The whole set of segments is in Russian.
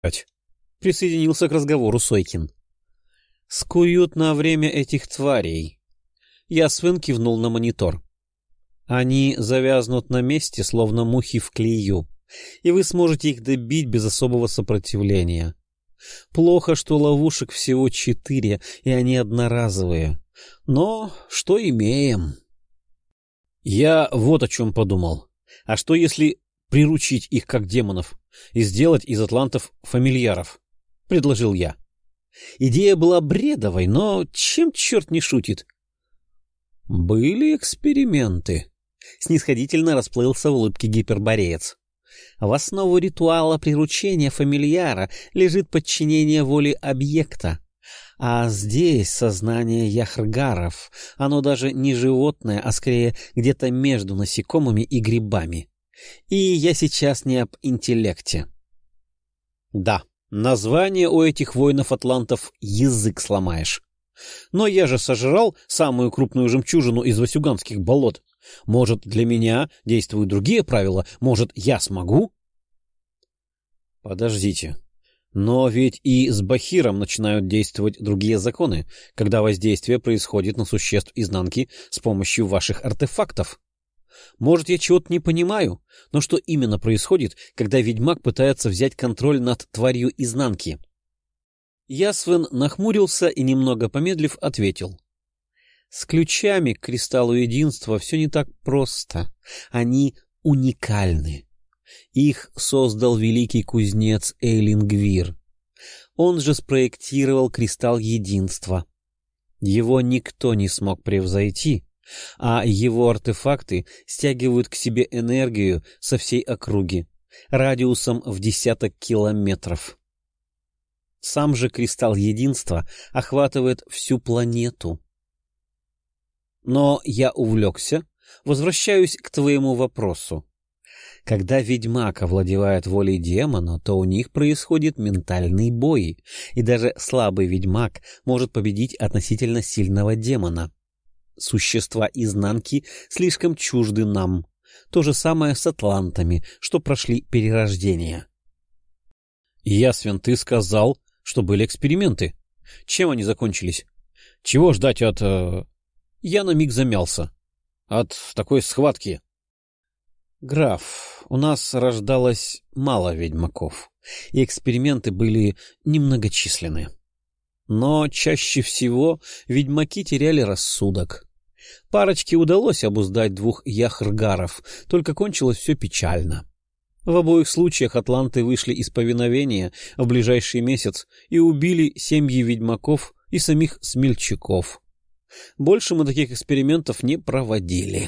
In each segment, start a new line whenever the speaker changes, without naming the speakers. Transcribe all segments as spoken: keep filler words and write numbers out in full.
Присоединился к разговору Сойкин. Скуют на время этих тварей. Ясвин кивнул на монитор. Они завязнут на месте, словно мухи в клею, и вы сможете их добить без особого сопротивления. Плохо, что ловушек всего четыре, и они одноразовые. Но что имеем? Я вот о чем подумал. А что, если приручить их как демонов и сделать из атлантов фамильяров? Предложил я. Идея была бредовой, но чем черт не шутит? Были эксперименты. Снисходительно расплылся в улыбке гипербореец. В основу ритуала приручения фамильяра лежит подчинение воле объекта. А здесь сознание яхргаров, оно даже не животное, а скорее где-то между насекомыми и грибами. И я сейчас не об интеллекте. Да, название у этих воинов-атлантов язык сломаешь. Но я же сожрал самую крупную жемчужину из васюганских болот. Может, для меня действуют другие правила? Может, я смогу? Подождите. Но ведь и с Бахиром начинают действовать другие законы, когда воздействие происходит на существ изнанки с помощью ваших артефактов. Может, я чего-то не понимаю, но что именно происходит, когда ведьмак пытается взять контроль над тварью изнанки? Ясвин нахмурился и, немного помедлив, ответил. С ключами к кристаллу единства все не так просто. Они уникальны. Их создал великий кузнец Эйлингвир. Он же спроектировал кристалл единства. Его никто не смог превзойти, а его артефакты стягивают к себе энергию со всей округи, радиусом в десяток километров. Сам же кристалл единства охватывает всю планету. Но я увлекся, возвращаюсь к твоему вопросу. Когда ведьмак овладевает волей демона, то у них происходит ментальный бой, и даже слабый ведьмак может победить относительно сильного демона. Существа изнанки слишком чужды нам. То же самое с атлантами, что прошли перерождение. Ясвин, ты сказал, что были эксперименты. Чем они закончились? Чего ждать от... Э... Я на миг замялся. От такой схватки. Граф, у нас рождалось мало ведьмаков, и эксперименты были немногочисленны. Но чаще всего ведьмаки теряли рассудок. Парочке удалось обуздать двух яхргаров, только кончилось все печально. В обоих случаях атланты вышли из повиновения в ближайший месяц и убили семьи ведьмаков и самих смельчаков. Больше мы таких экспериментов не проводили.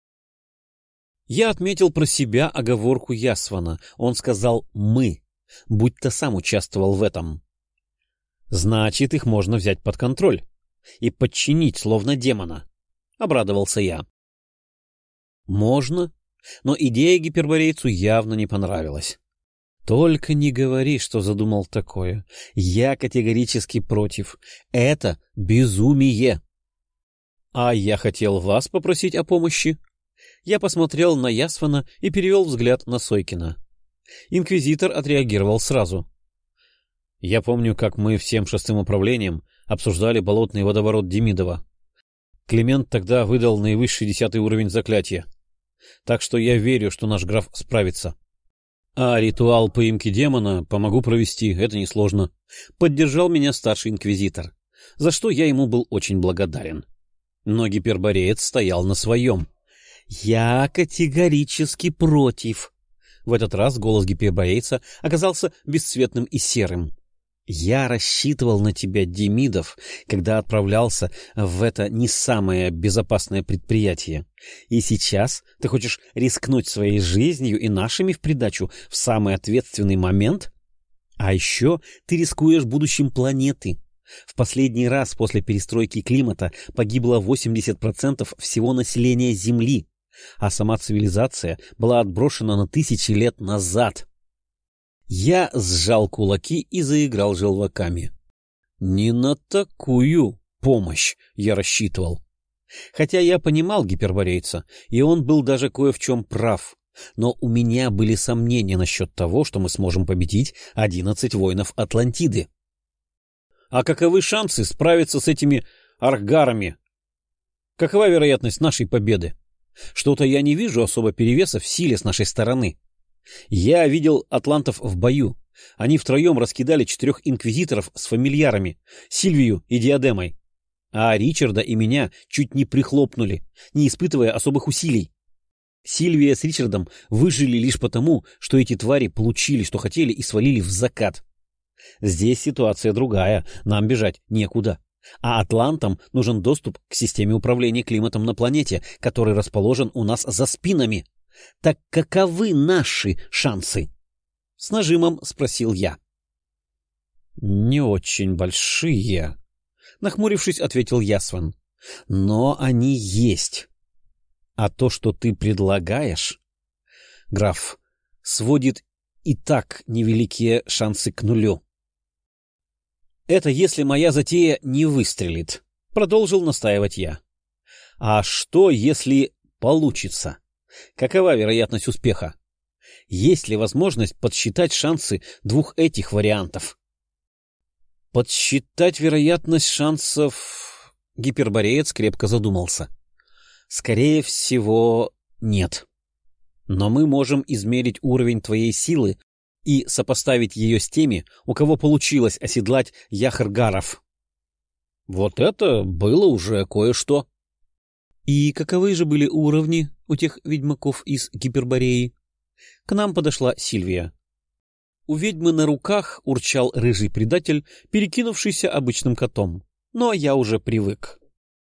Я отметил про себя оговорку Ясвана. Он сказал «мы», будто сам участвовал в этом. Значит, их можно взять под контроль и подчинить, словно демона. Обрадовался я. Можно, но идея гиперборейцу явно не понравилась. Только не говори, что задумал такое. Я категорически против. Это безумие. А я хотел вас попросить о помощи. Я посмотрел на Ясвана и перевел взгляд на Сойкина. Инквизитор отреагировал сразу. Я помню, как мы всем шестым управлением обсуждали болотный водоворот Демидова. Климент тогда выдал наивысший десятый уровень заклятия. Так что я верю, что наш граф справится. А ритуал поимки демона помогу провести, это несложно. Поддержал меня старший инквизитор, за что я ему был очень благодарен. Но гипербореец стоял на своем. «Я категорически против». В этот раз голос гиперборейца оказался бесцветным и серым. «Я рассчитывал на тебя, Демидов, когда отправлялся в это не самое безопасное предприятие. И сейчас ты хочешь рискнуть своей жизнью и нашими в придачу в самый ответственный момент? А еще ты рискуешь будущим планеты. В последний раз после перестройки климата погибло восемьдесят процентов всего населения Земли, а сама цивилизация была отброшена на тысячи лет назад». Я сжал кулаки и заиграл желваками. Не на такую помощь я рассчитывал. Хотя я понимал гиперборейца, и он был даже кое в чем прав. Но у меня были сомнения насчет того, что мы сможем победить одиннадцать воинов Атлантиды. А каковы шансы справиться с этими архгарами? Какова вероятность нашей победы? Что-то я не вижу особо перевеса в силе с нашей стороны. Я видел атлантов в бою. Они втроем раскидали четырех инквизиторов с фамильярами, Сильвию и Диадемой. А Ричарда и меня чуть не прихлопнули, не испытывая особых усилий. Сильвия с Ричардом выжили лишь потому, что эти твари получили, что хотели, и свалили в закат. Здесь ситуация другая, нам бежать некуда. А атлантам нужен доступ к системе управления климатом на планете, который расположен у нас за спинами. Так каковы наши шансы? С нажимом спросил я. Не очень большие, нахмурившись, ответил Ясван. Но они есть. А то, что ты предлагаешь, граф, сводит и так невеликие шансы к нулю. Это если моя затея не выстрелит, продолжил настаивать я. А что, если получится? Какова вероятность успеха? Есть ли возможность подсчитать шансы двух этих вариантов? Подсчитать вероятность шансов... Гипербореец крепко задумался. Скорее всего, нет. Но мы можем измерить уровень твоей силы и сопоставить ее с теми, у кого получилось оседлать яхргаров. Вот это было уже кое-что. И каковы же были уровни у тех ведьмаков из Гипербореи? К нам подошла Сильвия. У ведьмы на руках урчал рыжий предатель, перекинувшийся обычным котом. Но я уже привык.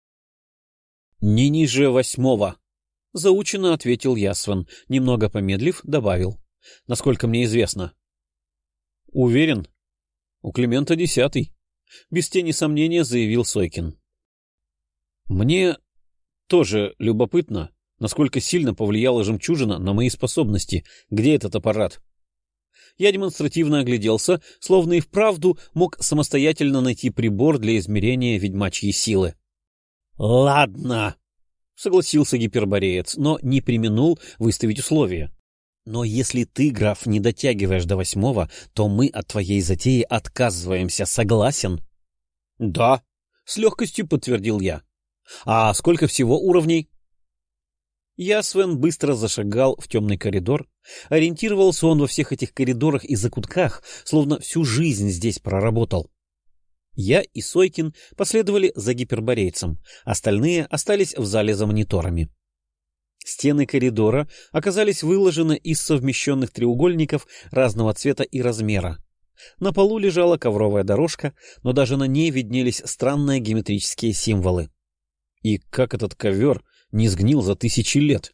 «Не ниже восьмого», — заучено ответил Ясван, немного помедлив, добавил. «Насколько мне известно». «Уверен? У Климента десятый», — без тени сомнения заявил Сойкин. «Мне тоже любопытно, насколько сильно повлияла жемчужина на мои способности. Где этот аппарат?» Я демонстративно огляделся, словно и вправду мог самостоятельно найти прибор для измерения ведьмачьей силы. — Ладно, — согласился гипербореец, но не преминул выставить условия. — Но если ты, граф, не дотягиваешь до восьмого, то мы от твоей затеи отказываемся. Согласен? — Да, — с легкостью подтвердил я. — А сколько всего уровней? Ясвен быстро зашагал в темный коридор. Ориентировался он во всех этих коридорах и закутках, словно всю жизнь здесь проработал. Я и Сойкин последовали за гиперборейцем, остальные остались в зале за мониторами. Стены коридора оказались выложены из совмещенных треугольников разного цвета и размера. На полу лежала ковровая дорожка, но даже на ней виднелись странные геометрические символы. И как этот ковер не сгнил за тысячи лет.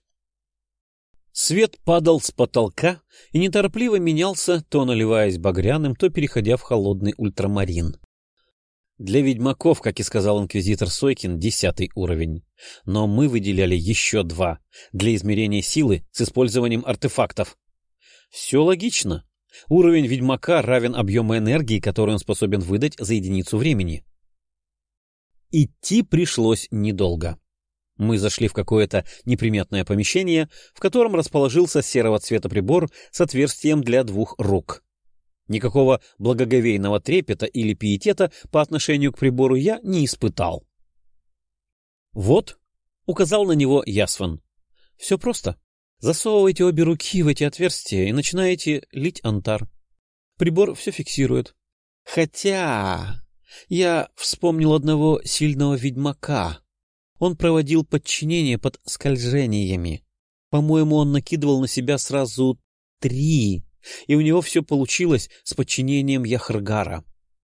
Свет падал с потолка и неторопливо менялся, то наливаясь багряным, то переходя в холодный ультрамарин. Для ведьмаков, как и сказал инквизитор Сойкин, десятый уровень. Но мы выделяли еще два для измерения силы с использованием артефактов. Все логично. Уровень ведьмака равен объему энергии, который он способен выдать за единицу времени. Идти пришлось недолго. Мы зашли в какое-то неприметное помещение, в котором расположился серого цвета прибор с отверстием для двух рук. Никакого благоговейного трепета или пиетета по отношению к прибору я не испытал. «Вот», — указал на него Ясван, — «все просто. Засовываете обе руки в эти отверстия и начинаете лить антар. Прибор все фиксирует. Хотя я вспомнил одного сильного ведьмака. Он проводил подчинение под скольжениями. По-моему, он накидывал на себя сразу три, и у него все получилось с подчинением яхргара».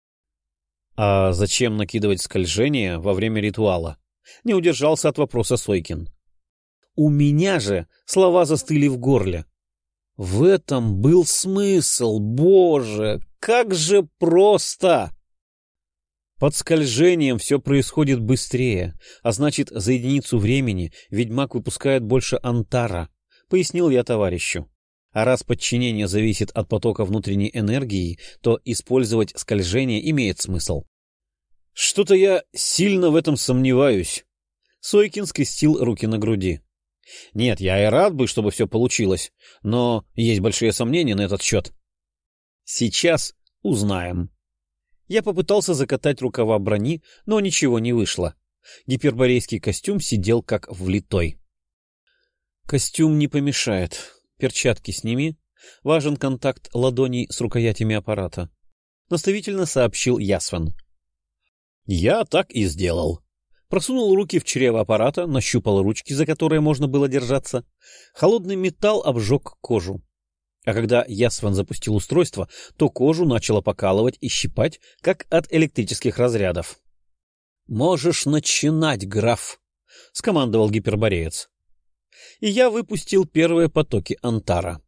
«А зачем накидывать скольжения во время ритуала?» — не удержался от вопроса Сойкин. «У меня же слова застыли в горле. В этом был смысл, боже, как же просто!» Под скольжением все происходит быстрее, а значит, за единицу времени ведьмак выпускает больше антара, — пояснил я товарищу. А раз подчинение зависит от потока внутренней энергии, то использовать скольжение имеет смысл. — Что-то я сильно в этом сомневаюсь. Сойкин скрестил руки на груди. Нет, я и рад бы, чтобы все получилось, но есть большие сомнения на этот счет. Сейчас узнаем. Я попытался закатать рукава брони, но ничего не вышло. Гиперборейский костюм сидел как влитой. Костюм не помешает. Перчатки сними. Важен контакт ладоней с рукоятями аппарата. Наставительно сообщил Ясван. Я так и сделал. Просунул руки в чрево аппарата, нащупал ручки, за которые можно было держаться. Холодный металл обжег кожу. А когда Ясван запустил устройство, то кожу начало покалывать и щипать, как от электрических разрядов. — Можешь начинать, граф, — скомандовал гипербореец. И я выпустил первые потоки Антара.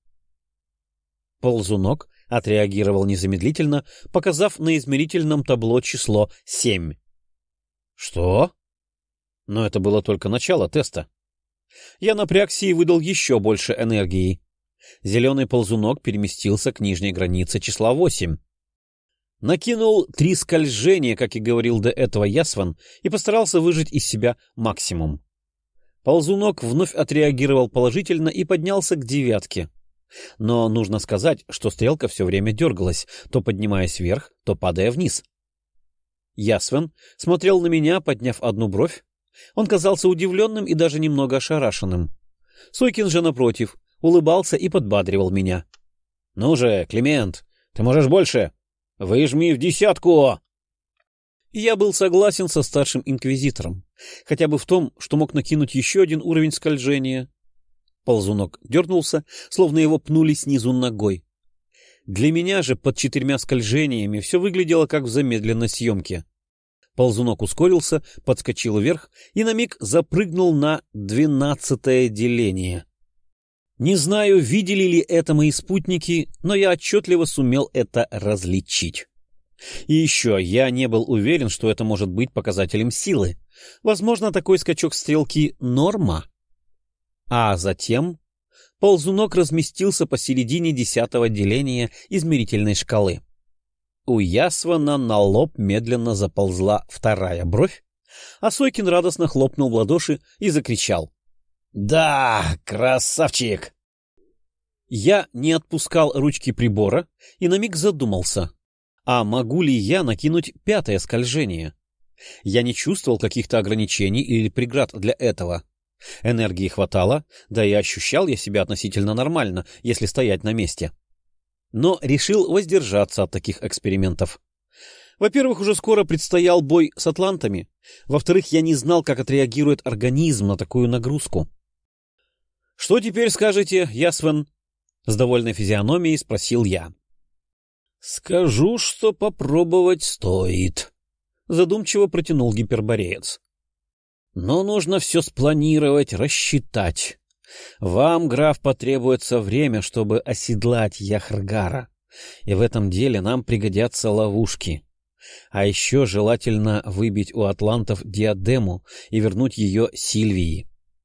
Ползунок отреагировал незамедлительно, показав на измерительном табло число семь. — Что? Но это было только начало теста. Я напрягся и выдал еще больше энергии. Зеленый ползунок переместился к нижней границе числа восемь. Накинул три скольжения, как и говорил до этого Ясван, и постарался выжать из себя максимум. Ползунок вновь отреагировал положительно и поднялся к девятке. Но нужно сказать, что стрелка все время дергалась, то поднимаясь вверх, то падая вниз. Ясван смотрел на меня, подняв одну бровь. Он казался удивленным и даже немного ошарашенным. Сойкин же, напротив, улыбался и подбадривал меня. — Ну же, Климент, ты можешь больше! Выжми в десятку! Я был согласен со старшим инквизитором, хотя бы в том, что мог накинуть еще один уровень скольжения. Ползунок дернулся, словно его пнули снизу ногой. Для меня же под четырьмя скольжениями все выглядело как в замедленной съемке. Ползунок ускорился, подскочил вверх и на миг запрыгнул на двенадцатое деление. Не знаю, видели ли это мои спутники, но я отчетливо сумел это различить. И еще я не был уверен, что это может быть показателем силы. Возможно, такой скачок стрелки — норма. А затем ползунок разместился посередине десятого деления измерительной шкалы. У Ясвана на лоб медленно заползла вторая бровь, а Сойкин радостно хлопнул в ладоши и закричал: «Да, красавчик!» Я не отпускал ручки прибора и на миг задумался, а могу ли я накинуть пятое скольжение? Я не чувствовал каких-то ограничений или преград для этого. Энергии хватало, да и ощущал я себя относительно нормально, если стоять на месте. Но решил воздержаться от таких экспериментов. Во-первых, уже скоро предстоял бой с атлантами. Во-вторых, я не знал, как отреагирует организм на такую нагрузку. — Что теперь скажете, Ясван? — с довольной физиономией спросил я. — Скажу, что попробовать стоит, — задумчиво протянул гипербореец. — Но нужно все спланировать, рассчитать. Вам, граф, потребуется время, чтобы оседлать Яхргара, и в этом деле нам пригодятся ловушки. А еще желательно выбить у атлантов диадему и вернуть ее Сильвии.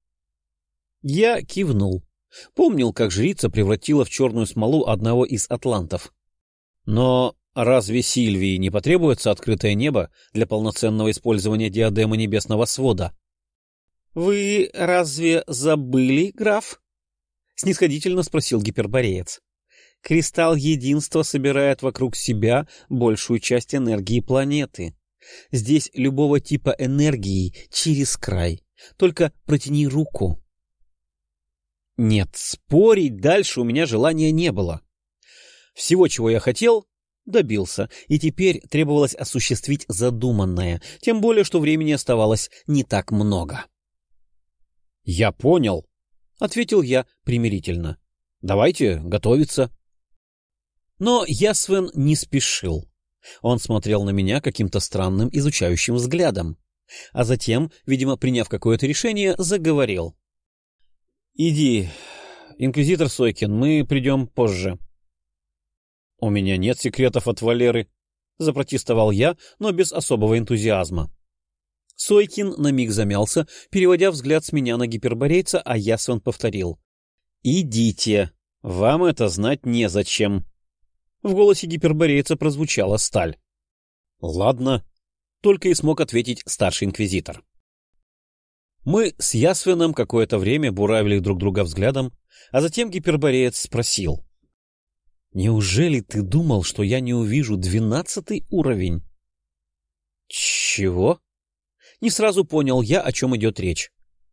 Я кивнул. Помнил, как жрица превратила в черную смолу одного из атлантов. Но разве Сильвии не потребуется открытое небо для полноценного использования диадемы небесного свода? — Вы разве забыли, граф? — снисходительно спросил гипербореец. — Кристалл единства собирает вокруг себя большую часть энергии планеты. Здесь любого типа энергии через край. Только протяни руку. Нет, спорить дальше у меня желания не было. Всего, чего я хотел, добился, и теперь требовалось осуществить задуманное, тем более, что времени оставалось не так много. — Я понял, — ответил я примирительно. — Давайте готовиться. Но Ясвен не спешил. Он смотрел на меня каким-то странным изучающим взглядом, а затем, видимо, приняв какое-то решение, заговорил. — Иди, инквизитор Сойкин, мы придем позже. — У меня нет секретов от Валеры, — запротестовал я, но без особого энтузиазма. Сойкин на миг замялся, переводя взгляд с меня на гиперборейца, а Ясван повторил. — Идите, вам это знать незачем. В голосе гиперборейца прозвучала сталь. — Ладно, — только и смог ответить старший инквизитор. Мы с Ясвином какое-то время буравили друг друга взглядом, а затем гипербореец спросил. — Неужели ты думал, что я не увижу двенадцатый уровень? — Чего? Не сразу понял я, о чем идет речь.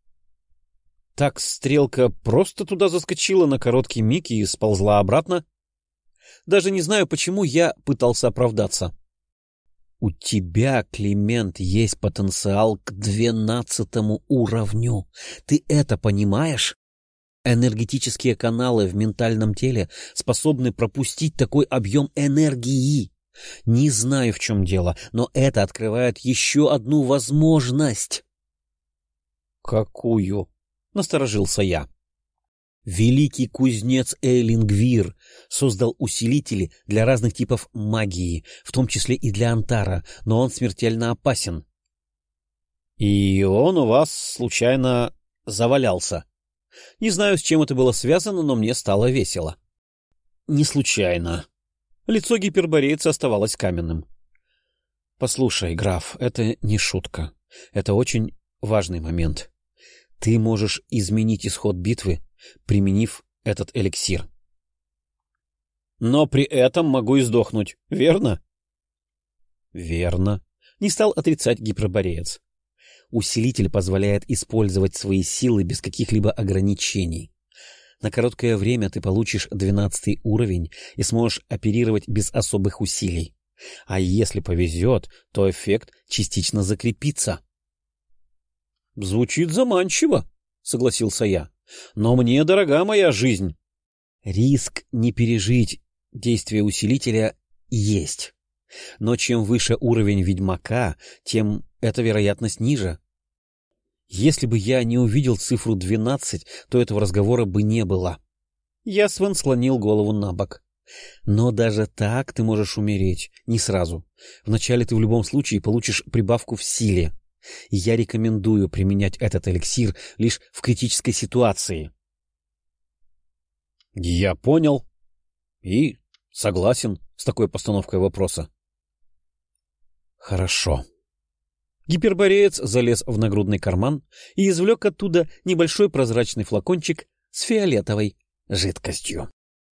Так стрелка просто туда заскочила на короткий миг и сползла обратно. Даже не знаю, почему я пытался оправдаться. У тебя, Климент, есть потенциал к двенадцатому уровню. Ты это понимаешь? Энергетические каналы в ментальном теле способны пропустить такой объем энергии. Не знаю, в чем дело, но это открывает еще одну возможность. — Какую? — насторожился я. Великий кузнец Эйлингвир создал усилители для разных типов магии, в том числе и для Антара, но он смертельно опасен. — И он у вас, случайно, завалялся? Не знаю, с чем это было связано, но мне стало весело. — Не случайно. Лицо гиперборейца оставалось каменным. — Послушай, граф, это не шутка. Это очень важный момент. Ты можешь изменить исход битвы, применив этот эликсир. — Но при этом могу и сдохнуть, верно? — Верно. Не стал отрицать гипербореец. Усилитель позволяет использовать свои силы без каких-либо ограничений. На короткое время ты получишь двенадцатый уровень и сможешь оперировать без особых усилий. А если повезет, то эффект частично закрепится. — Звучит заманчиво, — согласился я. — Но мне дорога моя жизнь. Риск не пережить действие усилителя есть. Но чем выше уровень ведьмака, тем эта вероятность ниже. Если бы я не увидел цифру двенадцать, то этого разговора бы не было. Ясван склонил голову на бок. Но даже так ты можешь умереть. Не сразу. Вначале ты в любом случае получишь прибавку в силе. И я рекомендую применять этот эликсир лишь в критической ситуации. Я понял. И согласен с такой постановкой вопроса. Хорошо. Гипербореец залез в нагрудный карман и извлек оттуда небольшой прозрачный флакончик с фиолетовой жидкостью.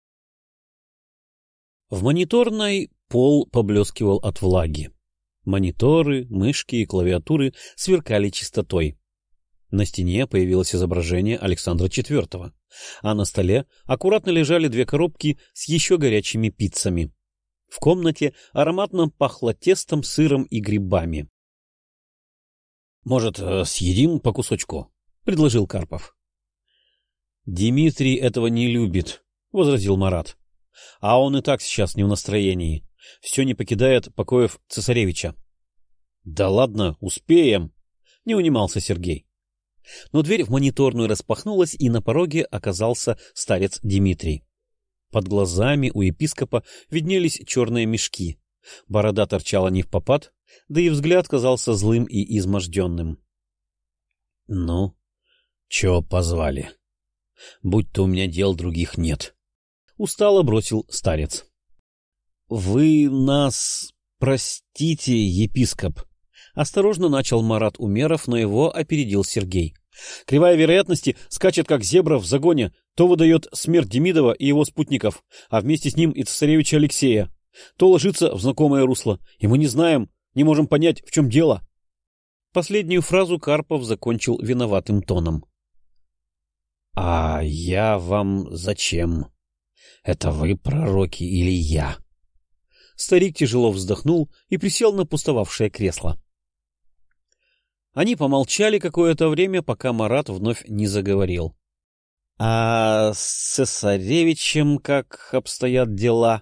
В мониторной пол поблескивал от влаги. Мониторы, мышки и клавиатуры сверкали чистотой. На стене появилось изображение Александра четвёртого, а на столе аккуратно лежали две коробки с еще горячими пиццами. В комнате ароматно пахло тестом, сыром и грибами. — Может, съедим по кусочку? — предложил Карпов. — Дмитрий этого не любит, — возразил Марат. — А он и так сейчас не в настроении. Все не покидает покоев цесаревича. — Да ладно, успеем, — не унимался Сергей. Но дверь в мониторную распахнулась, и на пороге оказался старец Дмитрий. Под глазами у епископа виднелись черные мешки. Борода торчала невпопад, да и взгляд казался злым и изможденным. — Ну, чё позвали? Будь-то у меня дел других нет. Устало бросил старец. — Вы нас простите, епископ. Осторожно начал Марат Умеров, но его опередил Сергей. Кривая вероятности скачет, как зебра в загоне, то выдает смерть Демидова и его спутников, а вместе с ним и цесаревича Алексея, то ложится в знакомое русло, и мы не знаем, не можем понять, в чем дело. Последнюю фразу Карпов закончил виноватым тоном. — А я вам зачем? Это вы пророки или я? Старик тяжело вздохнул и присел на пустовавшее кресло. Они помолчали какое-то время, пока Марат вновь не заговорил. — А с цесаревичем как обстоят дела?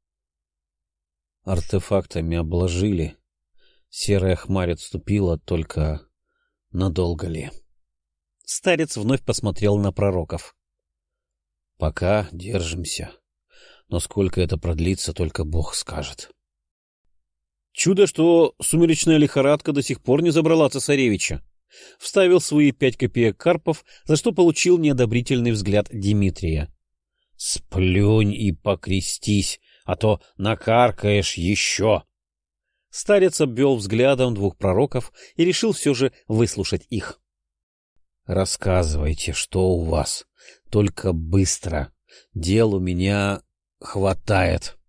— Артефактами обложили. Серая хмарь отступила, только надолго ли? Старец вновь посмотрел на пророков. — Пока держимся. Но сколько это продлится, только Бог скажет. Чудо, что сумеречная лихорадка до сих пор не забрала цесаревича. Вставил свои пять копеек Карпов, за что получил неодобрительный взгляд Дмитрия. — Сплюнь и покрестись, а то накаркаешь еще. Старец обвел взглядом двух пророков и решил все же выслушать их. Рассказывайте, что у вас. Только быстро. Дел у меня хватает.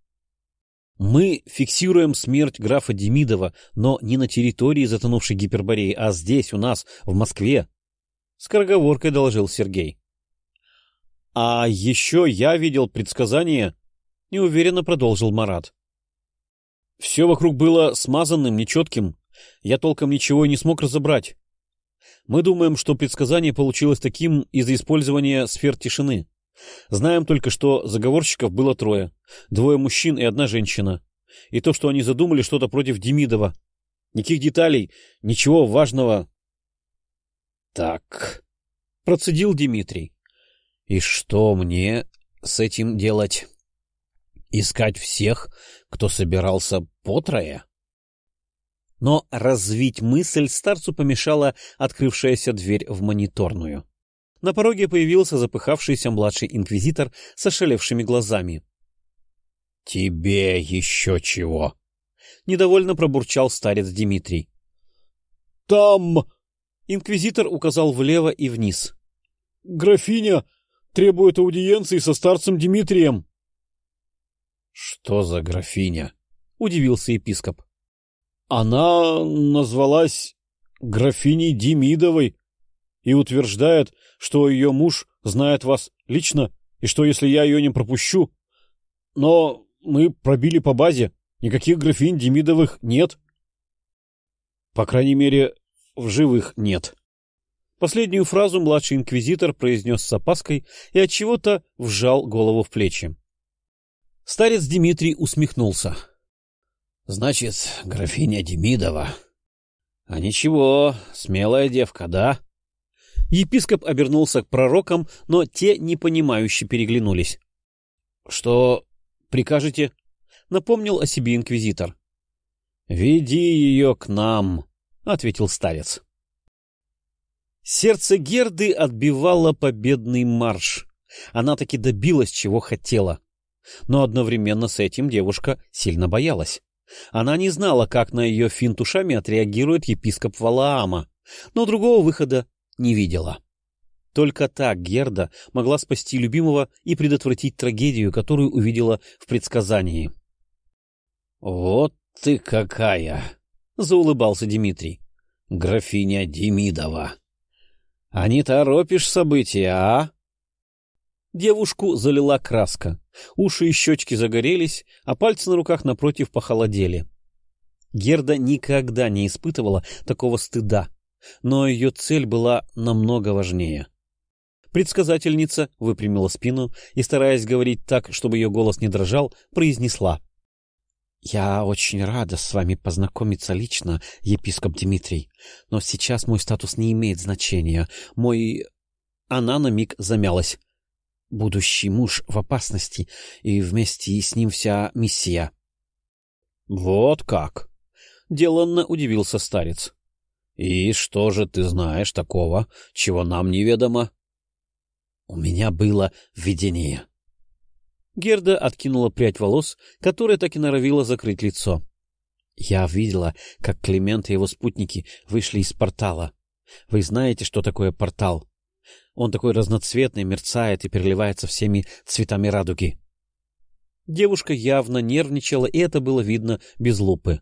Мы фиксируем смерть графа Демидова, но не на территории затонувшей Гипербореи, а здесь, у нас, в Москве. Скороговоркой доложил Сергей. — А еще я видел предсказание, — неуверенно продолжил Марат. — Все вокруг было смазанным, нечетким. Я толком ничего и не смог разобрать. Мы думаем, что предсказание получилось таким из-за использования сфер тишины. Знаем только, что заговорщиков было трое. Двое мужчин и одна женщина. И то, что они задумали что-то против Демидова. Никаких деталей, ничего важного. — Так, — процедил Дмитрий. — И что мне с этим делать? Искать всех, кто собирался потрое? Но развить мысль старцу помешала открывшаяся дверь в мониторную. На пороге появился запыхавшийся младший инквизитор с ошалевшими глазами. — Тебе еще чего? — недовольно пробурчал старец Дмитрий. — Там... — инквизитор указал влево и вниз. — Графиня требует аудиенции со старцем Дмитрием. — Что за графиня? — удивился епископ. — Она назвалась графиней Демидовой и утверждает, что ее муж знает вас лично, и что если я ее не пропущу... Но мы пробили по базе, никаких графинь Демидовых нет. По крайней мере, в живых нет. Последнюю фразу младший инквизитор произнес с опаской и отчего-то вжал голову в плечи. Старец Дмитрий усмехнулся. — Значит, графиня Демидова. А ничего, смелая девка, да? Епископ обернулся к пророкам, но те непонимающе переглянулись. — Что прикажете? — напомнил о себе инквизитор. — Веди ее к нам, — ответил старец. Сердце Герды отбивало победный марш. Она таки добилась, чего хотела. Но одновременно с этим девушка сильно боялась. Она не знала, как на ее финт ушами отреагирует епископ Валаама, но другого выхода не видела. Только так Герда могла спасти любимого и предотвратить трагедию, которую увидела в предсказании. — Вот ты какая! — заулыбался Дмитрий. — Графиня Демидова! А не торопишь события, а? Девушку залила краска, уши и щечки загорелись, а пальцы на руках напротив похолодели. Герда никогда не испытывала такого стыда, но ее цель была намного важнее. Предсказательница выпрямила спину и, стараясь говорить так, чтобы ее голос не дрожал, произнесла. — Я очень рада с вами познакомиться лично, епископ Дмитрий, но сейчас мой статус не имеет значения. Мой... Она на миг замялась. Будущий муж в опасности, и вместе с ним вся миссия. — Вот как! — деланно удивился старец. — И что же ты знаешь такого, чего нам неведомо? — У меня было видение. Герда откинула прядь волос, которая так и норовила закрыть лицо. Я видела, как Климент и его спутники вышли из портала. Вы знаете, что такое портал? Он такой разноцветный, мерцает и переливается всеми цветами радуги. Девушка явно нервничала, и это было видно без лупы.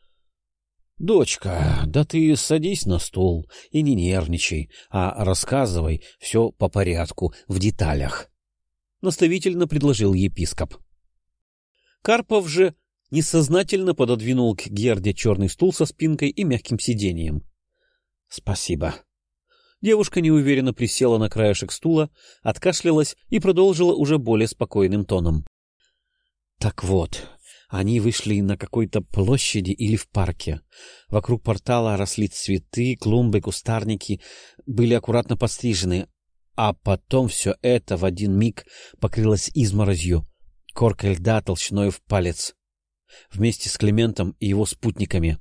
— Дочка, да ты садись на стул и не нервничай, а рассказывай все по порядку, в деталях. — наставительно предложил епископ. Карпов же несознательно пододвинул к Герде черный стул со спинкой и мягким сиденьем. — Спасибо. Девушка неуверенно присела на краешек стула, откашлялась и продолжила уже более спокойным тоном. — Так вот, они вышли на какой-то площади или в парке. Вокруг портала росли цветы, клумбы, кустарники, были аккуратно подстрижены. А потом все это в один миг покрылось изморозью, коркой льда толщиной в палец, вместе с Климентом и его спутниками.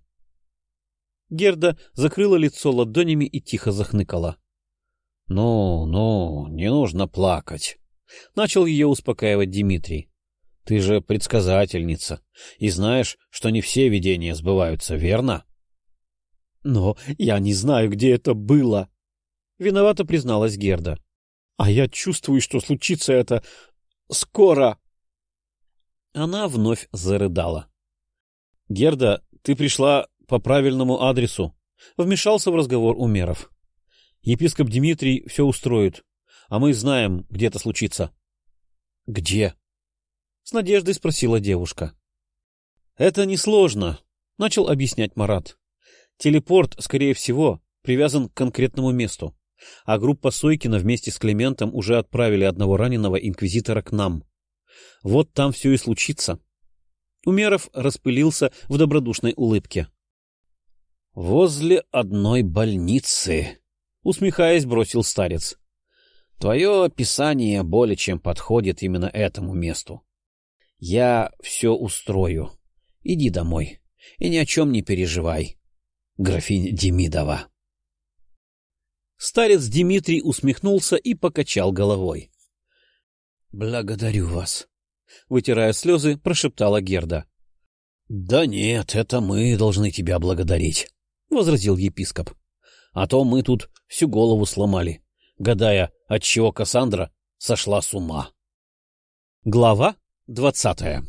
Герда закрыла лицо ладонями и тихо захныкала. — Ну, ну, не нужно плакать, — начал ее успокаивать Дмитрий. — Ты же предсказательница и знаешь, что не все видения сбываются, верно? — Но я не знаю, где это было, — Виновато призналась Герда. — А я чувствую, что случится это скоро. Она вновь зарыдала. — Герда, ты пришла по правильному адресу. Вмешался в разговор Умеров. Епископ Дмитрий все устроит, а мы знаем, где это случится. — Где? — с надеждой спросила девушка. — Это несложно, — начал объяснять Марат. Телепорт, скорее всего, привязан к конкретному месту, а группа Сойкина вместе с Климентом уже отправили одного раненого инквизитора к нам. Вот там все и случится. Умеров распылился в добродушной улыбке. — Возле одной больницы, — усмехаясь, бросил старец. — Твое описание более чем подходит именно этому месту. Я все устрою. Иди домой и ни о чем не переживай, графиня Демидова. Старец Дмитрий усмехнулся и покачал головой. — Благодарю вас, — вытирая слезы, прошептала Герда. — Да нет, это мы должны тебя благодарить, — возразил епископ. — А то мы тут всю голову сломали, гадая, отчего Кассандра сошла с ума. Глава двадцатая.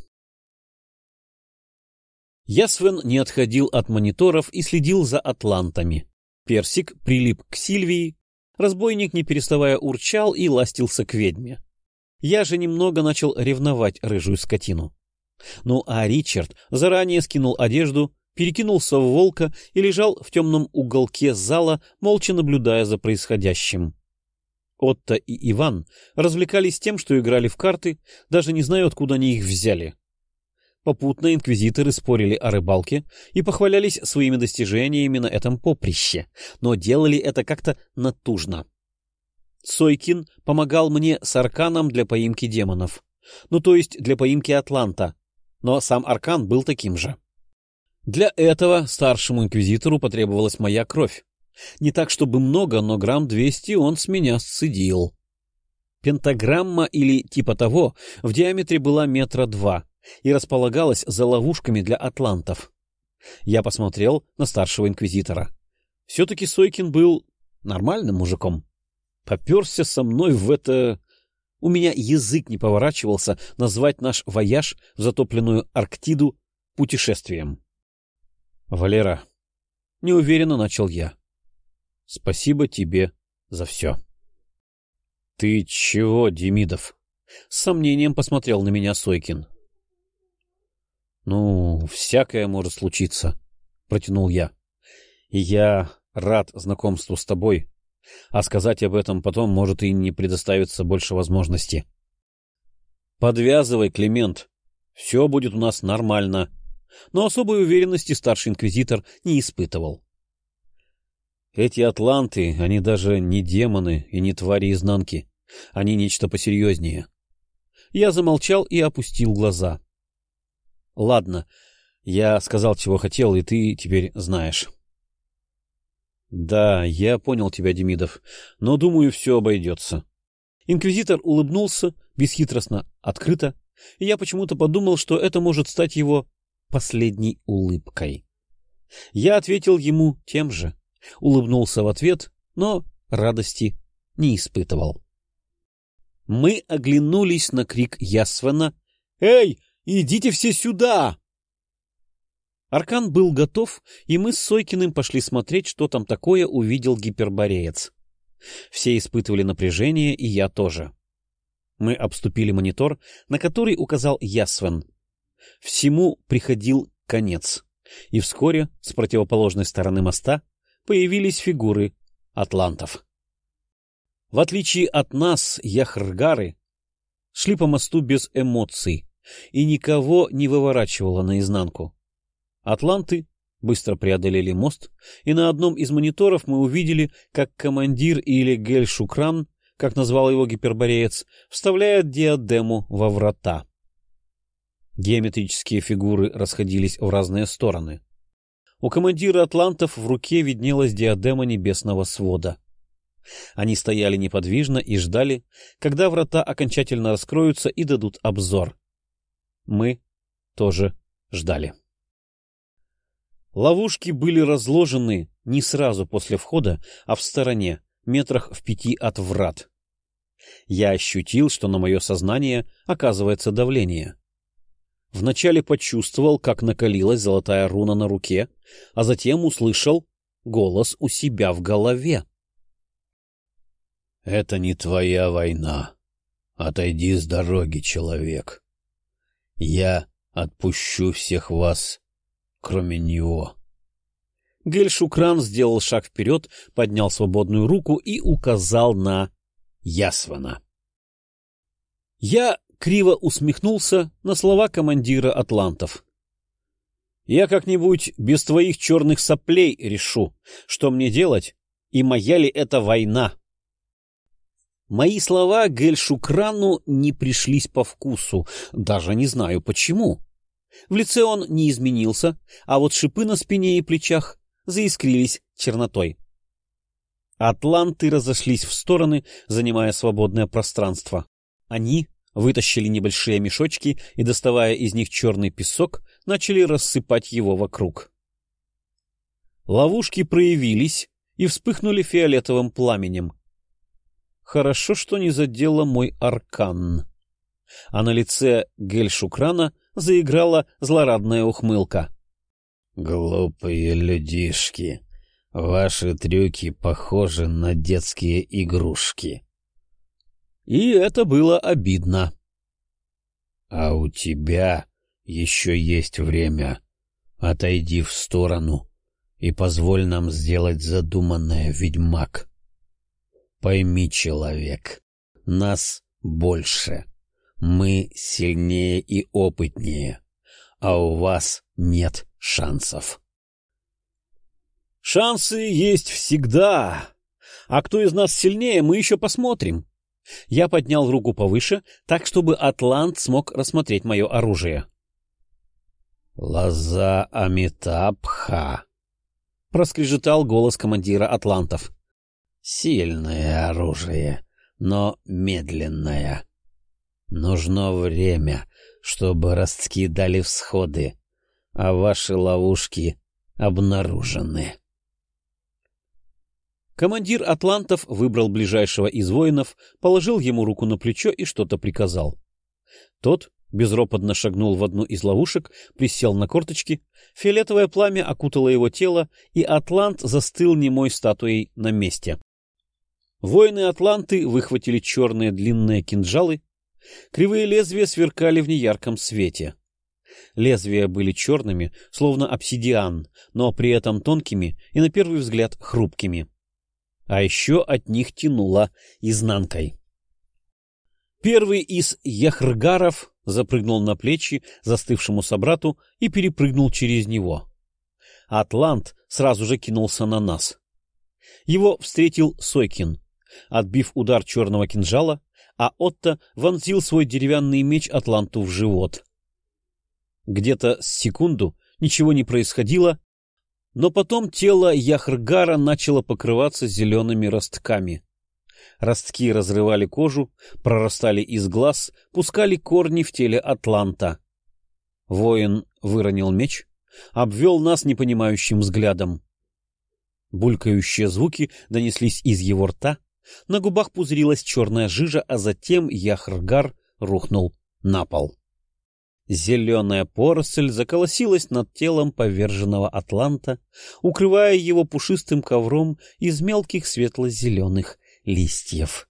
Ясвен не отходил от мониторов и следил за атлантами. Персик прилип к Сильвии, разбойник, не переставая, урчал и ластился к ведьме. Я же немного начал ревновать рыжую скотину. Ну а Ричард заранее скинул одежду, перекинулся в волка и лежал в темном уголке зала, молча наблюдая за происходящим. Отто и Иван развлекались тем, что играли в карты, даже не знаю, откуда они их взяли. Попутно инквизиторы спорили о рыбалке и похвалялись своими достижениями на этом поприще, но делали это как-то натужно. Сойкин помогал мне с арканом для поимки демонов, ну то есть для поимки Атланта, но сам аркан был таким же. Для этого старшему инквизитору потребовалась моя кровь. Не так чтобы много, но грамм двести он с меня сцедил. Пентаграмма или типа того в диаметре была метра два и располагалась за ловушками для атлантов. Я посмотрел на старшего инквизитора. Все-таки Сойкин был нормальным мужиком. Поперся со мной в это... У меня язык не поворачивался назвать наш вояж в затопленную Арктиду путешествием. — Валера, неуверенно начал я. — Спасибо тебе за все. — Ты чего, Демидов? — с сомнением посмотрел на меня Сойкин. — Ну, всякое может случиться, — протянул я. — И я рад знакомству с тобой, а сказать об этом потом может и не предоставиться больше возможности. — Подвязывай, Климент, все будет у нас нормально. Но особой уверенности старший инквизитор не испытывал. Эти атланты, они даже не демоны и не твари изнанки. Они нечто посерьезнее. Я замолчал и опустил глаза. — Ладно, я сказал, чего хотел, и ты теперь знаешь. — Да, я понял тебя, Демидов, но, думаю, все обойдется. Инквизитор улыбнулся, бесхитростно, открыто, и я почему-то подумал, что это может стать его последней улыбкой. Я ответил ему тем же, улыбнулся в ответ, но радости не испытывал. Мы оглянулись на крик Ясвена: «Эй, идите все сюда!» Аркан был готов, и мы с Сойкиным пошли смотреть, что там такое увидел гипербореец. Все испытывали напряжение, и я тоже. Мы обступили монитор, на который указал Ясвен. Всему приходил конец, и вскоре с противоположной стороны моста появились фигуры атлантов. В отличие от нас, яхргары шли по мосту без эмоций, и никого не выворачивало наизнанку. Атланты быстро преодолели мост, и на одном из мониторов мы увидели, как командир или Гель-Шукран, как назвал его гипербореец, вставляет диадему во врата. Геометрические фигуры расходились в разные стороны. У командира атлантов в руке виднелась диадема небесного свода. Они стояли неподвижно и ждали, когда врата окончательно раскроются и дадут обзор. Мы тоже ждали. Ловушки были разложены не сразу после входа, а в стороне, метрах в пяти от врат. Я ощутил, что на мое сознание оказывается давление. Вначале почувствовал, как накалилась золотая руна на руке, а затем услышал голос у себя в голове. — Это не твоя война. Отойди с дороги, человек. Я отпущу всех вас, кроме него. Гель-Шукран сделал шаг вперед, поднял свободную руку и указал на Ясвана. Я криво усмехнулся на слова командира атлантов. Я как-нибудь без твоих черных соплей решу, что мне делать, и моя ли это война. Мои слова Гель-Шукрану не пришлись по вкусу, даже не знаю почему. В лице он не изменился, а вот шипы на спине и плечах заискрились чернотой. Атланты разошлись в стороны, занимая свободное пространство. Они вытащили небольшие мешочки и, доставая из них черный песок, начали рассыпать его вокруг. Ловушки проявились и вспыхнули фиолетовым пламенем. Хорошо, что не задело мой аркан. А на лице Гель-Шукрана заиграла злорадная ухмылка. — Глупые людишки, ваши трюки похожи на детские игрушки. И это было обидно. — А у тебя еще есть время. Отойди в сторону и позволь нам сделать задуманное, ведьмак. Пойми, человек, нас больше. Мы сильнее и опытнее, а у вас нет шансов. Шансы есть всегда. А кто из нас сильнее, мы еще посмотрим. Я поднял руку повыше, так, чтобы атлант смог рассмотреть мое оружие. «Лоза Амитабха», — проскрежетал голос командира атлантов. «Сильное оружие, но медленное. Нужно время, чтобы ростки дали всходы, а ваши ловушки обнаружены». Командир атлантов выбрал ближайшего из воинов, положил ему руку на плечо и что-то приказал. Тот безропотно шагнул в одну из ловушек, присел на корточки, фиолетовое пламя окутало его тело, и атлант застыл немой статуей на месте. Воины-атланты выхватили черные длинные кинжалы. Кривые лезвия сверкали в неярком свете. Лезвия были черными, словно обсидиан, но при этом тонкими и, на первый взгляд, хрупкими. А еще от них тянуло изнанкой. Первый из яхргаров запрыгнул на плечи застывшему собрату и перепрыгнул через него. Атлант сразу же кинулся на нас. Его встретил Сойкин, отбив удар черного кинжала, а Отто вонзил свой деревянный меч атланту в живот. Где-то с секунду ничего не происходило, но потом тело яхргара начало покрываться зелеными ростками. Ростки разрывали кожу, прорастали из глаз, пускали корни в теле атланта. Воин выронил меч, обвел нас непонимающим взглядом. Булькающие звуки донеслись из его рта, на губах пузырилась черная жижа, а затем яхргар рухнул на пол. Зеленая поросль заколосилась над телом поверженного атланта, укрывая его пушистым ковром из мелких светло-зеленых листьев.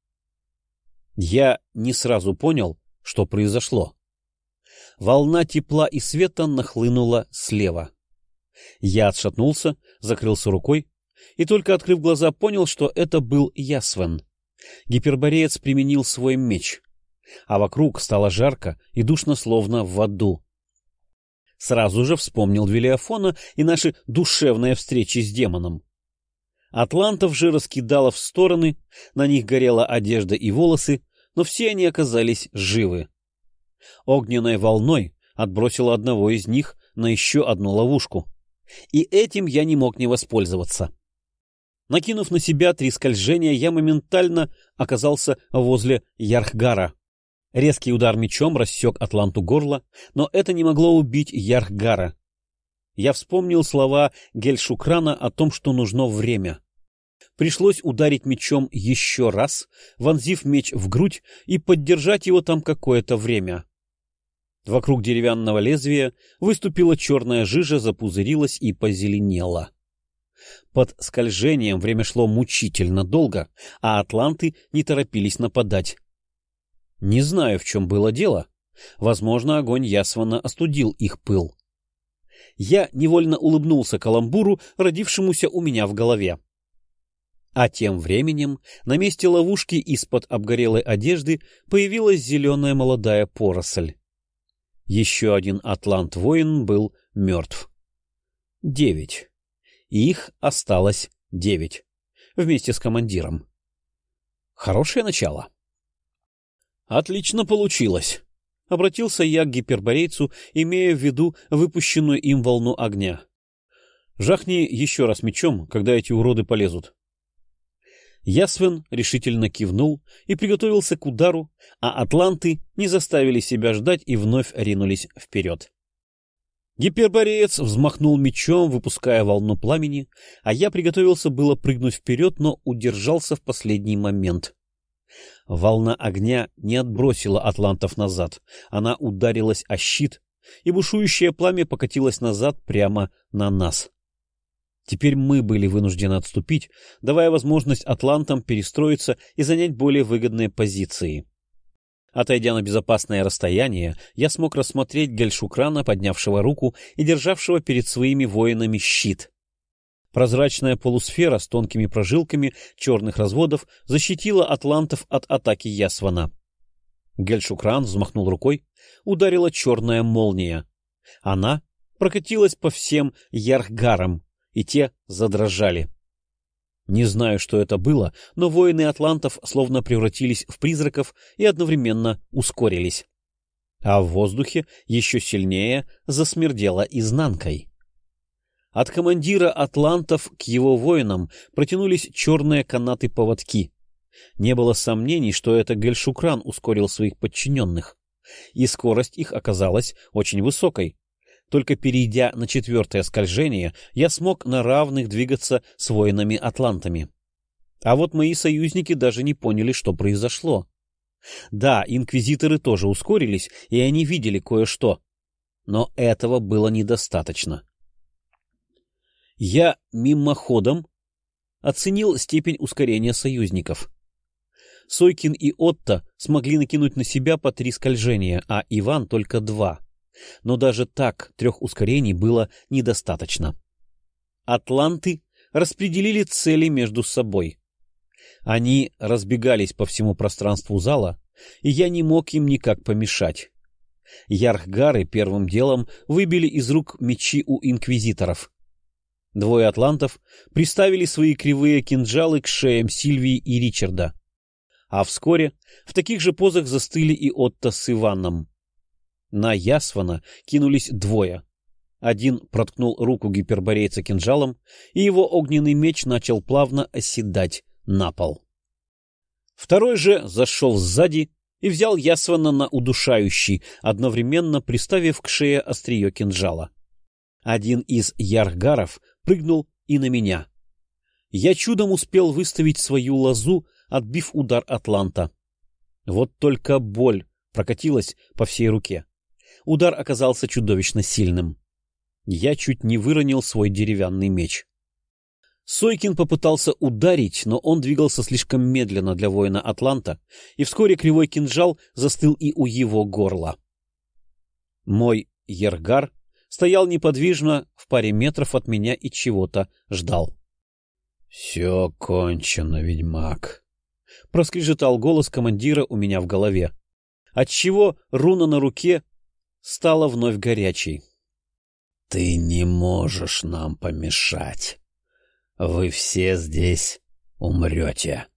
Я не сразу понял, что произошло. Волна тепла и света нахлынула слева. Я отшатнулся, закрылся рукой и, только открыв глаза, понял, что это был Ясван. Гипербореец применил свой меч, а вокруг стало жарко и душно, словно в аду. Сразу же вспомнил Велиафона и наши душевные встречи с демоном. Атлантов же раскидало в стороны, на них горела одежда и волосы, но все они оказались живы. Огненной волной отбросило одного из них на еще одну ловушку, и этим я не мог не воспользоваться. Накинув на себя три скольжения, я моментально оказался возле Ярхгара. Резкий удар мечом рассек атланту горло, но это не могло убить Ярхгара. Я вспомнил слова Гель-Шукрана о том, что нужно время. Пришлось ударить мечом еще раз, вонзив меч в грудь и поддержать его там какое-то время. Вокруг деревянного лезвия выступила черная жижа, запузырилась и позеленела. Под скольжением время шло мучительно долго, а атланты не торопились нападать. Не знаю, в чем было дело. Возможно, огонь Ясвана остудил их пыл. Я невольно улыбнулся каламбуру, родившемуся у меня в голове. А тем временем на месте ловушки из-под обгорелой одежды появилась зеленая молодая поросль. Еще один атлант-воин был мертв. Девять. Их осталось девять. Вместе с командиром. Хорошее начало. Отлично получилось. Обратился я к гиперборейцу, имея в виду выпущенную им волну огня. Жахни еще раз мечом, когда эти уроды полезут. Ясвен решительно кивнул и приготовился к удару, а атланты не заставили себя ждать и вновь ринулись вперед. Гипербореец взмахнул мечом, выпуская волну пламени, а я приготовился было прыгнуть вперед, но удержался в последний момент. Волна огня не отбросила атлантов назад, она ударилась о щит, и бушующее пламя покатилось назад прямо на нас. Теперь мы были вынуждены отступить, давая возможность атлантам перестроиться и занять более выгодные позиции. Отойдя на безопасное расстояние, я смог рассмотреть Гельшукрана, поднявшего руку и державшего перед своими воинами щит. Прозрачная полусфера с тонкими прожилками черных разводов защитила атлантов от атаки Ясвана. Гельшукран взмахнул рукой, ударила черная молния. Она прокатилась по всем ярхгарам, и те задрожали. Не знаю, что это было, но воины атлантов словно превратились в призраков и одновременно ускорились. А в воздухе еще сильнее засмердело изнанкой. От командира атлантов к его воинам протянулись черные канаты-поводки. Не было сомнений, что это Гельшукран ускорил своих подчиненных, и скорость их оказалась очень высокой. Только перейдя на четвертое скольжение, я смог на равных двигаться с воинами-атлантами. А вот мои союзники даже не поняли, что произошло. Да, инквизиторы тоже ускорились, и они видели кое-что. Но этого было недостаточно. Я мимоходом оценил степень ускорения союзников. Сойкин и Отто смогли накинуть на себя по три скольжения, а Иван только два. Но даже так трех ускорений было недостаточно. Атланты распределили цели между собой. Они разбегались по всему пространству зала, и я не мог им никак помешать. Ярхгары первым делом выбили из рук мечи у инквизиторов. Двое атлантов приставили свои кривые кинжалы к шеям Сильвии и Ричарда. А вскоре в таких же позах застыли и Отто с Иваном. На Ясвана кинулись двое. Один проткнул руку гиперборейца кинжалом, и его огненный меч начал плавно оседать на пол. Второй же зашел сзади и взял Ясвана на удушающий, одновременно приставив к шее острие кинжала. Один из ярхгаров прыгнул и на меня. Я чудом успел выставить свою лозу, отбив удар атланта. Вот только боль прокатилась по всей руке. Удар оказался чудовищно сильным. Я чуть не выронил свой деревянный меч. Сойкин попытался ударить, но он двигался слишком медленно для воина атланта, и вскоре кривой кинжал застыл и у его горла. Мой яргар стоял неподвижно в паре метров от меня и чего-то ждал. — Все кончено, ведьмак! — проскрежетал голос командира у меня в голове, отчего руна на руке стала вновь горячей. — Ты не можешь нам помешать. Вы все здесь умрете.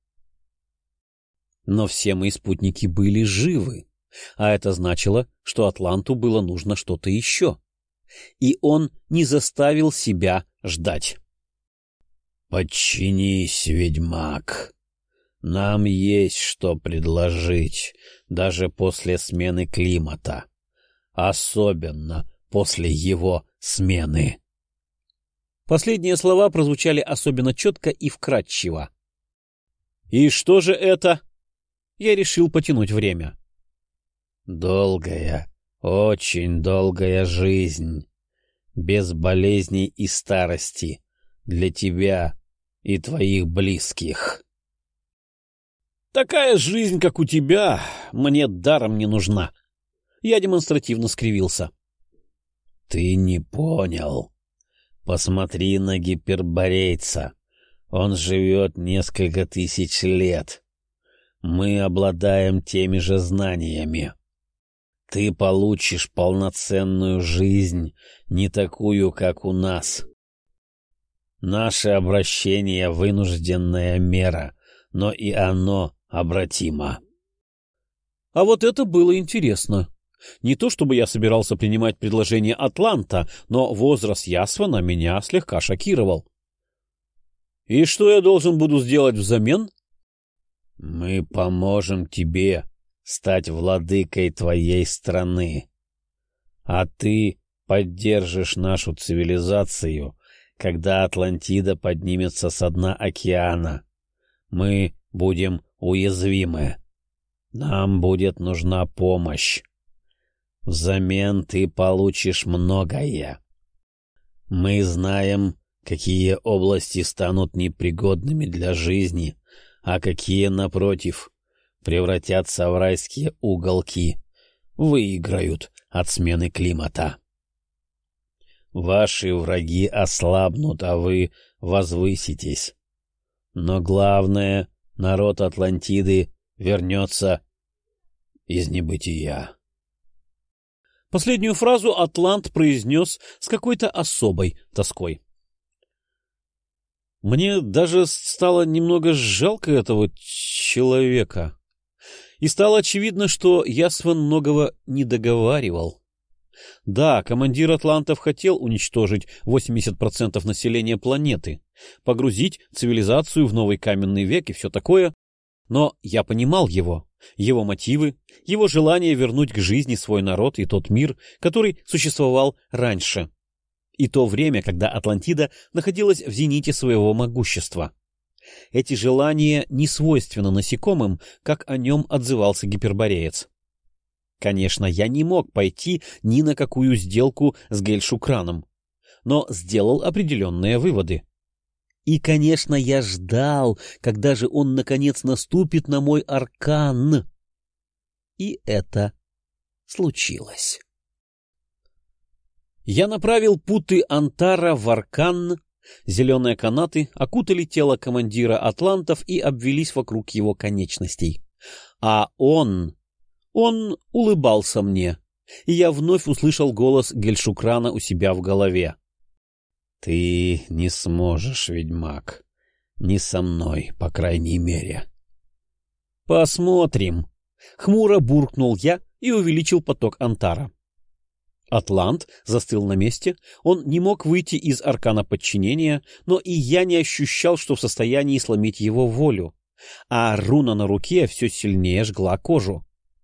Но все мои спутники были живы, а это значило, что атланту было нужно что-то еще. И он не заставил себя ждать. — Подчинись, ведьмак. Нам есть что предложить даже после смены климата. Особенно после его смены. Последние слова прозвучали особенно четко и вкратчиво. «И что же это?» Я решил потянуть время. «Долгая, очень долгая жизнь, без болезней и старости, для тебя и твоих близких». «Такая жизнь, как у тебя, мне даром не нужна». Я демонстративно скривился. «Ты не понял. Посмотри на гиперборейца. Он живет несколько тысяч лет. Мы обладаем теми же знаниями. Ты получишь полноценную жизнь, не такую, как у нас. Наше обращение — вынужденная мера, но и оно обратимо». А вот это было интересно. Не то чтобы я собирался принимать предложение Атланта, но возраст Ясвана меня слегка шокировал. «И что я должен буду сделать взамен?» «Мы поможем тебе стать владыкой твоей страны, а ты поддержишь нашу цивилизацию, когда Атлантида поднимется со дна океана. Мы будем уязвимы. Нам будет нужна помощь. Взамен ты получишь многое. Мы знаем, какие области станут непригодными для жизни, а какие, напротив, превратятся в райские уголки, выиграют от смены климата. Ваши враги ослабнут, а вы возвыситесь. Но главное, народ Атлантиды вернется из небытия». Последнюю фразу Атлант произнес с какой-то особой тоской. Мне даже стало немного жалко этого человека. И стало очевидно, что Ясван многого не договаривал. Да, командир атлантов хотел уничтожить восемьдесят процентов населения планеты, погрузить цивилизацию в новый каменный век и все такое, но я понимал его, его мотивы, его желание вернуть к жизни свой народ и тот мир, который существовал раньше, и то время, когда Атлантида находилась в зените своего могущества. Эти желания не свойственны насекомым, как о нем отзывался гипербореец. Конечно, я не мог пойти ни на какую сделку с Гельшукраном, но сделал определенные выводы. И, конечно, я ждал, когда же он, наконец, наступит на мой аркан. И это случилось. Я направил путы Антара в аркан. Зеленые канаты окутали тело командира атлантов и обвелись вокруг его конечностей. А он... он улыбался мне, и я вновь услышал голос Гельшукрана у себя в голове. «Ты не сможешь, ведьмак. Не со мной, по крайней мере». «Посмотрим». Хмуро буркнул я и увеличил поток Антара. Атлант застыл на месте, он не мог выйти из аркана подчинения, но и я не ощущал, что в состоянии сломить его волю, а руна на руке все сильнее жгла кожу.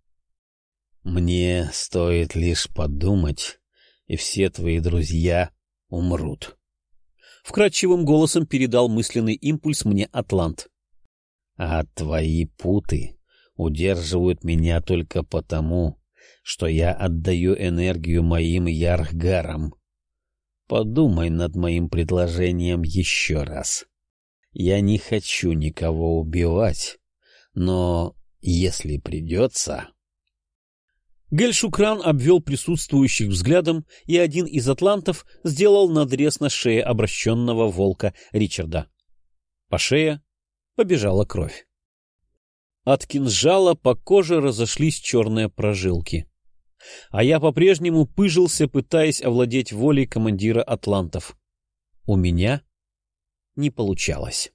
«Мне стоит лишь подумать, и все твои друзья умрут». Вкрадчивым голосом передал мысленный импульс мне Атлант. «А твои путы удерживают меня только потому, что я отдаю энергию моим ярхгарам. Подумай над моим предложением еще раз. Я не хочу никого убивать, но если придется...» Гельшукран обвел присутствующих взглядом, и один из атлантов сделал надрез на шее обращенного волка Ричарда. По шее побежала кровь. От кинжала по коже разошлись черные прожилки. А я по-прежнему пыжился, пытаясь овладеть волей командира атлантов. У меня не получалось.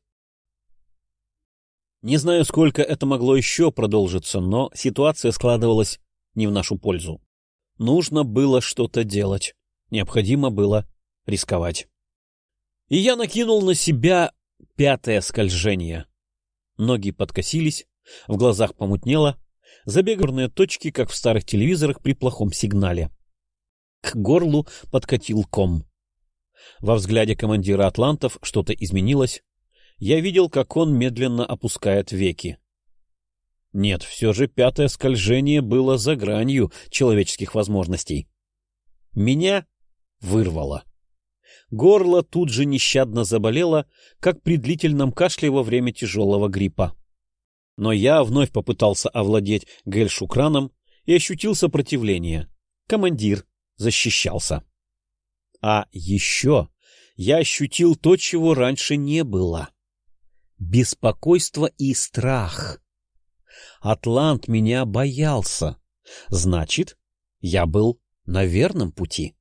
Не знаю, сколько это могло еще продолжиться, но ситуация складывалась не в нашу пользу. Нужно было что-то делать. Необходимо было рисковать. И я накинул на себя пятое скольжение. Ноги подкосились, в глазах помутнело, забегали черные точки, как в старых телевизорах при плохом сигнале. К горлу подкатил ком. Во взгляде командира атлантов что-то изменилось. Я видел, как он медленно опускает веки. Нет, все же пятое скольжение было за гранью человеческих возможностей. Меня вырвало. Горло тут же нещадно заболело, как при длительном кашле во время тяжелого гриппа. Но я вновь попытался овладеть Гель-Шукраном и ощутил сопротивление. Командир защищался. А еще я ощутил то, чего раньше не было. Беспокойство и страх. Атлант меня боялся. Значит, я был на верном пути.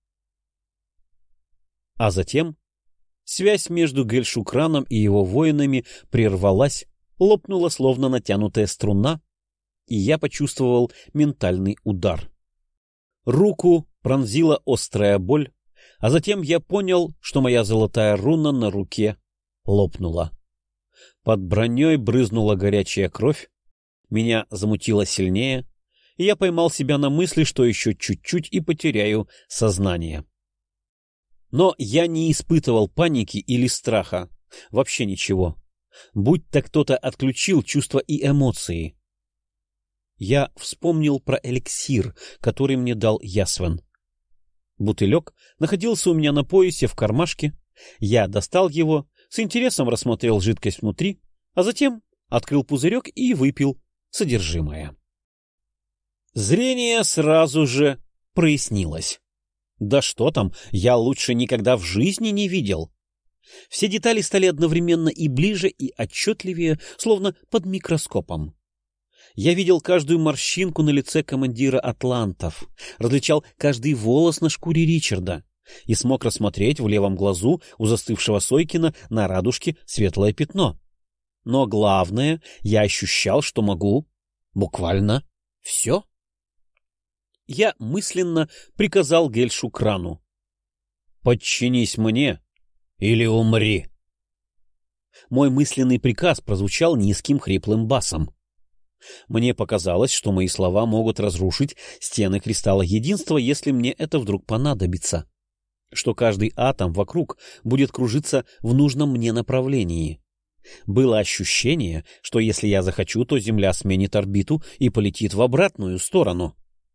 А затем связь между Гель-Шукраном и его воинами прервалась, лопнула словно натянутая струна, и я почувствовал ментальный удар. Руку пронзила острая боль, а затем я понял, что моя золотая руна на руке лопнула. Под броней брызнула горячая кровь, меня замутило сильнее, и я поймал себя на мысли, что еще чуть-чуть и потеряю сознание. Но я не испытывал паники или страха, вообще ничего. Будь-то кто-то отключил чувства и эмоции. Я вспомнил про эликсир, который мне дал Ясвен. Бутылек находился у меня на поясе в кармашке. Я достал его, с интересом рассмотрел жидкость внутри, а затем открыл пузырек и выпил содержимое. Зрение сразу же прояснилось. Да что там, я лучше никогда в жизни не видел. Все детали стали одновременно и ближе, и отчетливее, словно под микроскопом. Я видел каждую морщинку на лице командира атлантов, различал каждый волос на шкуре Ричарда и смог рассмотреть в левом глазу у застывшего Сойкина на радужке светлое пятно. Но главное, я ощущал, что могу буквально все. Я мысленно приказал Гель-Шукрану: «Подчинись мне или умри». Мой мысленный приказ прозвучал низким хриплым басом. Мне показалось, что мои слова могут разрушить стены Кристалла Единства, если мне это вдруг понадобится, что каждый атом вокруг будет кружиться в нужном мне направлении. Было ощущение, что если я захочу, то Земля сменит орбиту и полетит в обратную сторону.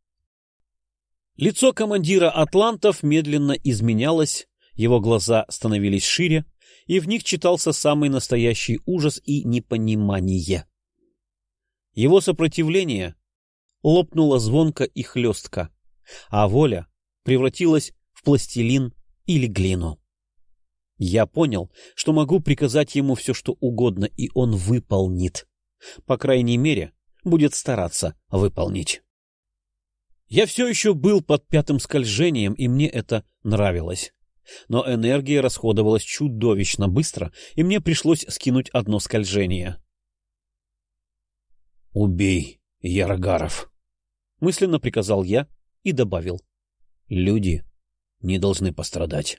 Лицо командира атлантов медленно изменялось, его глаза становились шире, и в них читался самый настоящий ужас и непонимание. Его сопротивление лопнуло звонко и хлестко, а воля превратилась в пластилин или глину. Я понял, что могу приказать ему все, что угодно, и он выполнит. По крайней мере, будет стараться выполнить. Я все еще был под пятым скольжением, и мне это нравилось. Но энергия расходовалась чудовищно быстро, и мне пришлось скинуть одно скольжение. «Убей Яргаров», — мысленно приказал я и добавил: «Люди не должны пострадать».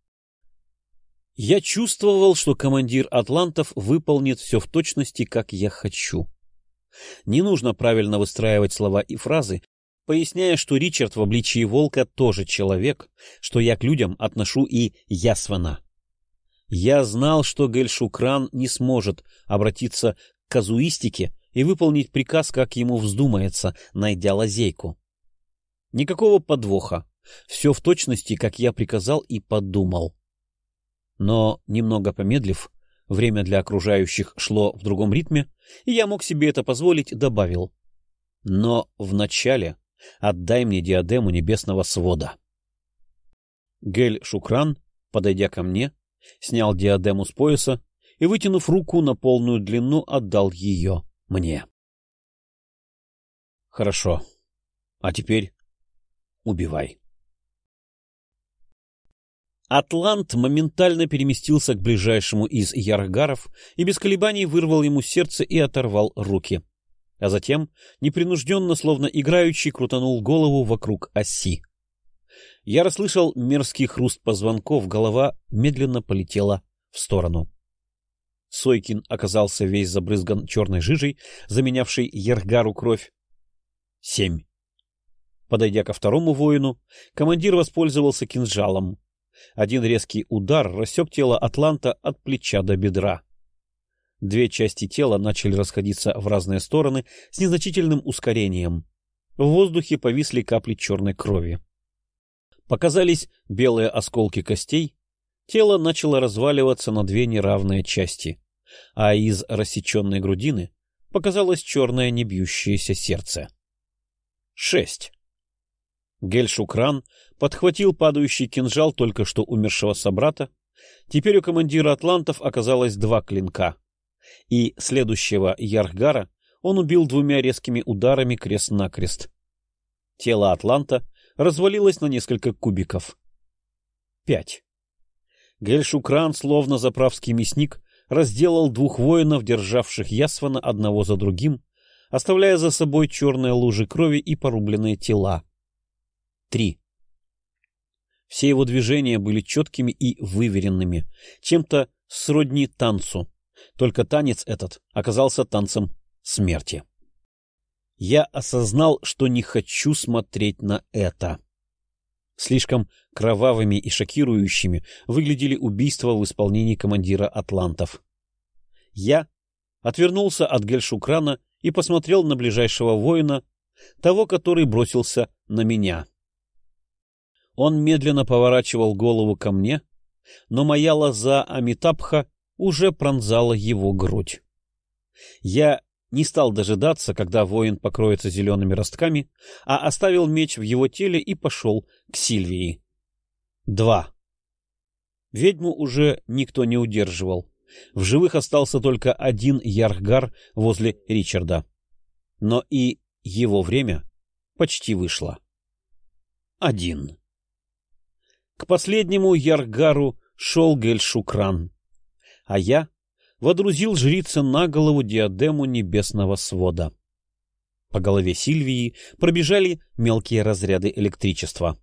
Я чувствовал, что командир атлантов выполнит все в точности, как я хочу. Не нужно правильно выстраивать слова и фразы, поясняя, что Ричард в обличии волка тоже человек, что я к людям отношу и Ясвана. Я знал, что Гель-Шукран не сможет обратиться к казуистике и выполнить приказ, как ему вздумается, найдя лазейку. Никакого подвоха, все в точности, как я приказал и подумал. Но, немного помедлив, время для окружающих шло в другом ритме, и я мог себе это позволить, добавил: «Но вначале отдай мне диадему небесного свода». Гель-Шукран, подойдя ко мне, снял диадему с пояса и, вытянув руку на полную длину, отдал ее мне. «Хорошо. А теперь убивай». Атлант моментально переместился к ближайшему из яргаров и без колебаний вырвал ему сердце и оторвал руки. А затем, непринужденно, словно играючи, крутанул голову вокруг оси. Я расслышал мерзкий хруст позвонков, голова медленно полетела в сторону. Сойкин оказался весь забрызган черной жижей, заменявшей яргару кровь. Семь. Подойдя ко второму воину, командир воспользовался кинжалом. Один резкий удар рассек тело атланта от плеча до бедра. Две части тела начали расходиться в разные стороны с незначительным ускорением. В воздухе повисли капли черной крови. Показались белые осколки костей, тело начало разваливаться на две неравные части, а из рассеченной грудины показалось черное небьющееся сердце. Шесть. Гель-Шукран подхватил падающий кинжал только что умершего собрата. Теперь у командира атлантов оказалось два клинка, и следующего Ярхгара он убил двумя резкими ударами крест-накрест. Тело атланта развалилось на несколько кубиков. Пять. Гель-Шукран, словно заправский мясник, разделал двух воинов, державших Ясвана одного за другим, оставляя за собой черные лужи крови и порубленные тела. Три. Все его движения были четкими и выверенными, чем-то сродни танцу, только танец этот оказался танцем смерти. Я осознал, что не хочу смотреть на это. Слишком кровавыми и шокирующими выглядели убийства в исполнении командира атлантов. Я отвернулся от Гель-Шукрана и посмотрел на ближайшего воина, того, который бросился на меня. Он медленно поворачивал голову ко мне, но моя лоза Амитабха уже пронзала его грудь. Я не стал дожидаться, когда воин покроется зелеными ростками, а оставил меч в его теле и пошел к Сильвии. Два. Ведьму уже никто не удерживал. В живых остался только один Ярхгар возле Ричарда. Но и его время почти вышло. Один. К последнему Ярхгару шел Гель-Шукран, а я водрузил жрице на голову диадему небесного свода. По голове Сильвии пробежали мелкие разряды электричества.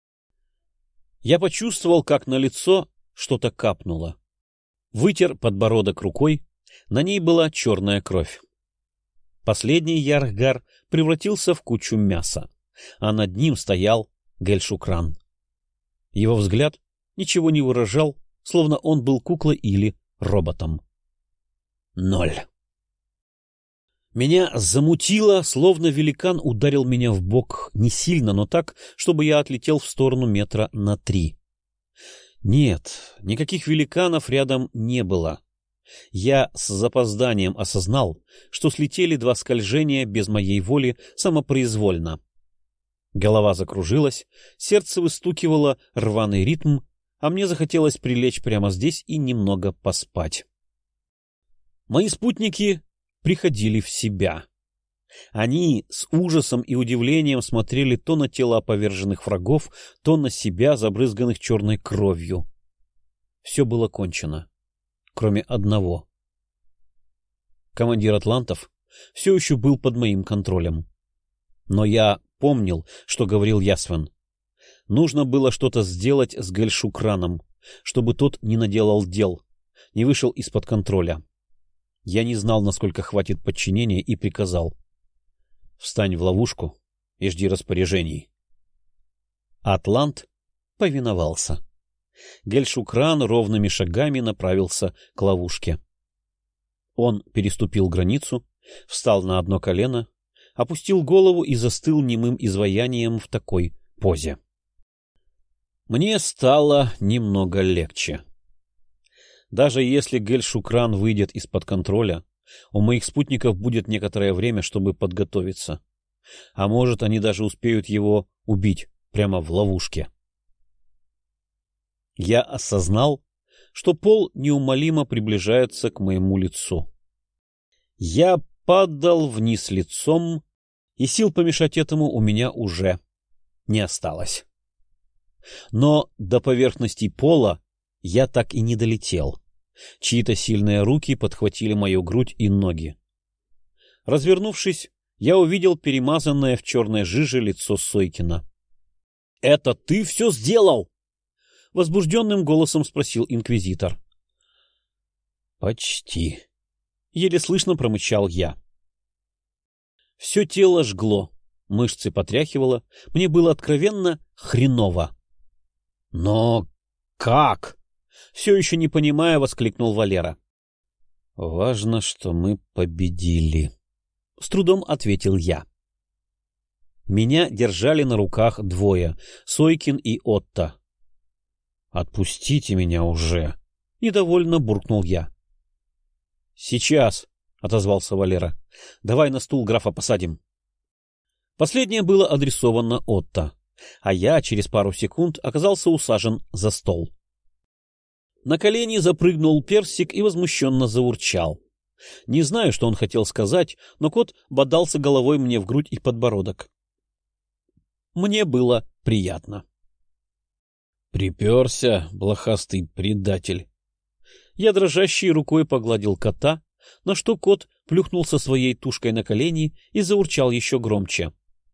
Я почувствовал, как на лицо что-то капнуло. Вытер подбородок рукой, на ней была черная кровь. Последний Ярхгар превратился в кучу мяса, а над ним стоял Гель-Шукран. Его взгляд ничего не выражал, словно он был куклой или роботом. Ноль. Меня замутило, словно великан ударил меня в бок не сильно, но так, чтобы я отлетел в сторону метра на три. Нет, никаких великанов рядом не было. Я с запозданием осознал, что слетели два скольжения без моей воли самопроизвольно. Голова закружилась, сердце выстукивало рваный ритм, а мне захотелось прилечь прямо здесь и немного поспать. Мои спутники приходили в себя. Они с ужасом и удивлением смотрели то на тела поверженных врагов, то на себя, забрызганных черной кровью. Все было кончено, кроме одного. Командир атлантов все еще был под моим контролем. Но я помнил, что говорил Ясван. Нужно было что-то сделать с Гель-Шукраном, чтобы тот не наделал дел, не вышел из-под контроля. Я не знал, насколько хватит подчинения, и приказал: «Встань в ловушку и жди распоряжений». Атлант повиновался. Гель-Шукран ровными шагами направился к ловушке. Он переступил границу, встал на одно колено, опустил голову и застыл немым изваянием в такой позе. Мне стало немного легче. Даже если Гель-Шукран выйдет из-под контроля, у моих спутников будет некоторое время, чтобы подготовиться. А может, они даже успеют его убить прямо в ловушке. Я осознал, что пол неумолимо приближается к моему лицу. Я падал вниз лицом, и сил помешать этому у меня уже не осталось. Но до поверхности пола я так и не долетел. Чьи-то сильные руки подхватили мою грудь и ноги. Развернувшись, я увидел перемазанное в черной жиже лицо Сойкина. — Это ты все сделал? — возбужденным голосом спросил инквизитор. — Почти. — еле слышно промычал я. Все тело жгло, мышцы потряхивало, мне было откровенно хреново. — Но Как? Все еще не понимая, воскликнул Валера. Важно, что мы победили. С трудом ответил я. Меня держали на руках двое — Сойкин и Отто. «Отпустите меня уже!» — недовольно буркнул я. «Сейчас!» — отозвался Валера. «Давай на стул графа посадим». Последнее было адресовано Отто, а я через пару секунд оказался усажен за стол. На колени запрыгнул Персик и возмущенно заурчал. Не знаю, что он хотел сказать, но кот бодался головой мне в грудь и подбородок. Мне было приятно. «Приперся, блохастый предатель!» Я дрожащей рукой погладил кота, на что кот плюхнулся своей тушкой на колени и заурчал еще громче.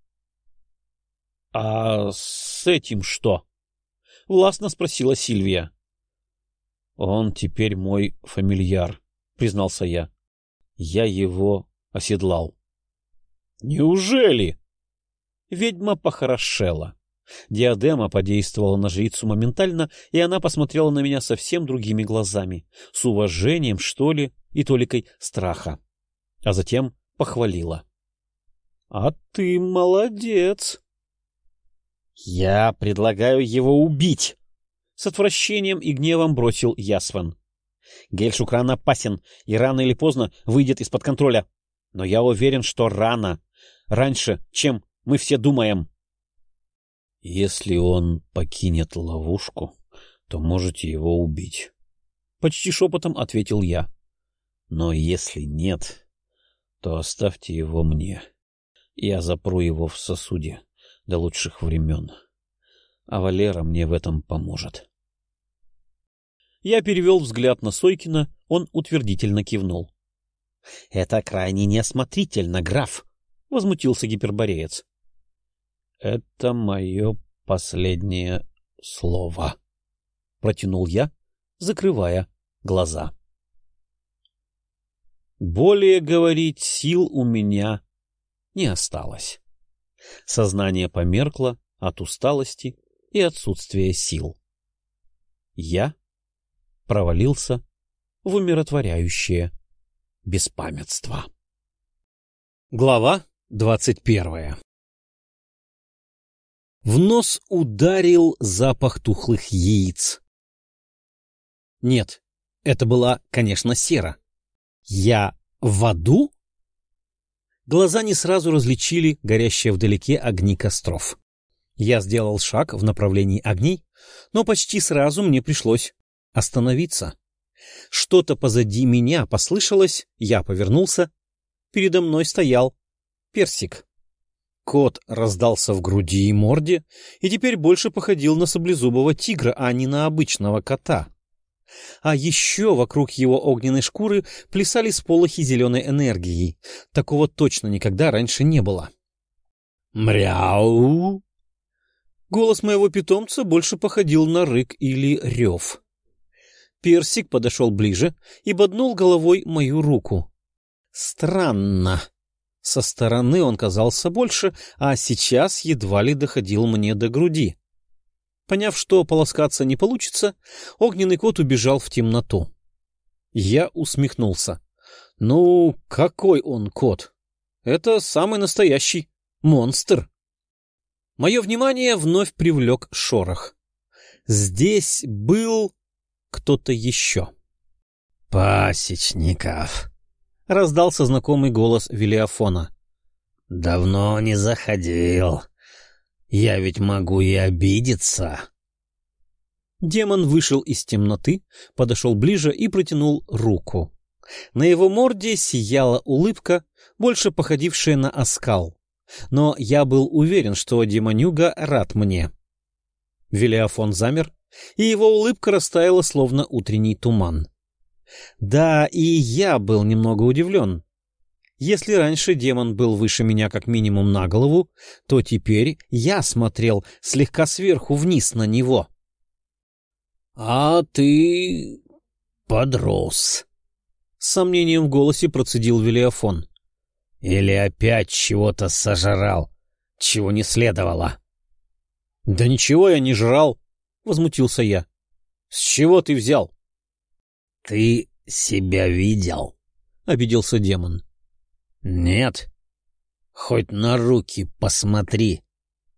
— А с этим что? — властно спросила Сильвия. — Он теперь мой фамильяр, — признался я. Я его оседлал. — Неужели? Ведьма похорошела. Диадема подействовала на жрицу моментально, и она посмотрела на меня совсем другими глазами, с уважением, что ли, и толикой страха. А затем похвалила. — А ты молодец! — Я предлагаю его убить! — с отвращением и гневом бросил Ясван. Гель-Шукран опасен и рано или поздно выйдет из-под контроля. Но я уверен, что рано, раньше, чем мы все думаем. — Если он покинет ловушку, то можете его убить. Почти шепотом ответил я. Но если нет, то оставьте его мне. Я запру его в сосуде до лучших времен. А Валера мне в этом поможет. Я перевел взгляд на Сойкина, он утвердительно кивнул. — Это крайне неосмотрительно, граф, — возмутился гипербореец. — Это мое последнее слово, — протянул я, закрывая глаза. Более говорить сил у меня не осталось. Сознание померкло от усталости и отсутствия сил. Я провалился в умиротворяющее беспамятство. Глава двадцать первая. В нос ударил запах тухлых яиц. Нет, это была, конечно, сера. Я в аду? Глаза не сразу различили горящие вдалеке огни костров. Я сделал шаг в направлении огней, но почти сразу мне пришлось остановиться. Что-то позади меня послышалось, я повернулся. Передо мной стоял Персик. Кот раздался в груди и морде и теперь больше походил на саблезубого тигра, а не на обычного кота. А еще вокруг его огненной шкуры плясали сполохи зеленой энергии. Такого точно никогда раньше не было. «Мряу!» Голос моего питомца больше походил на рык или рев. Персик подошел ближе и боднул головой мою руку. Странно. Со стороны он казался больше, а сейчас едва ли доходил мне до груди. Поняв, что полоскаться не получится, огненный кот убежал в темноту. Я усмехнулся. Ну, какой он кот? Это самый настоящий монстр. Мое внимание вновь привлек шорох. Здесь был кто-то еще. «Пасечников!» — раздался знакомый голос Велиафона. «Давно не заходил. Я ведь могу и обидеться». Демон вышел из темноты, подошел ближе и протянул руку. На его морде сияла улыбка, больше походившая на оскал. Но я был уверен, что демонюга рад мне. Велиафон замер, и его улыбка растаяла, словно утренний туман. Да, и я был немного удивлен. Если раньше демон был выше меня как минимум на голову, то теперь я смотрел слегка сверху вниз на него. — А ты подрос, — с сомнением в голосе процедил Велиафон. — Или опять чего-то сожрал, чего не следовало? — Да ничего я не жрал, — возмутился я. — С чего ты взял?
— Ты себя видел? — обиделся демон. — Нет? Хоть на руки посмотри.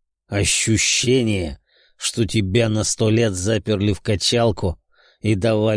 Ощущение, что тебя на сто лет заперли в качалку и давали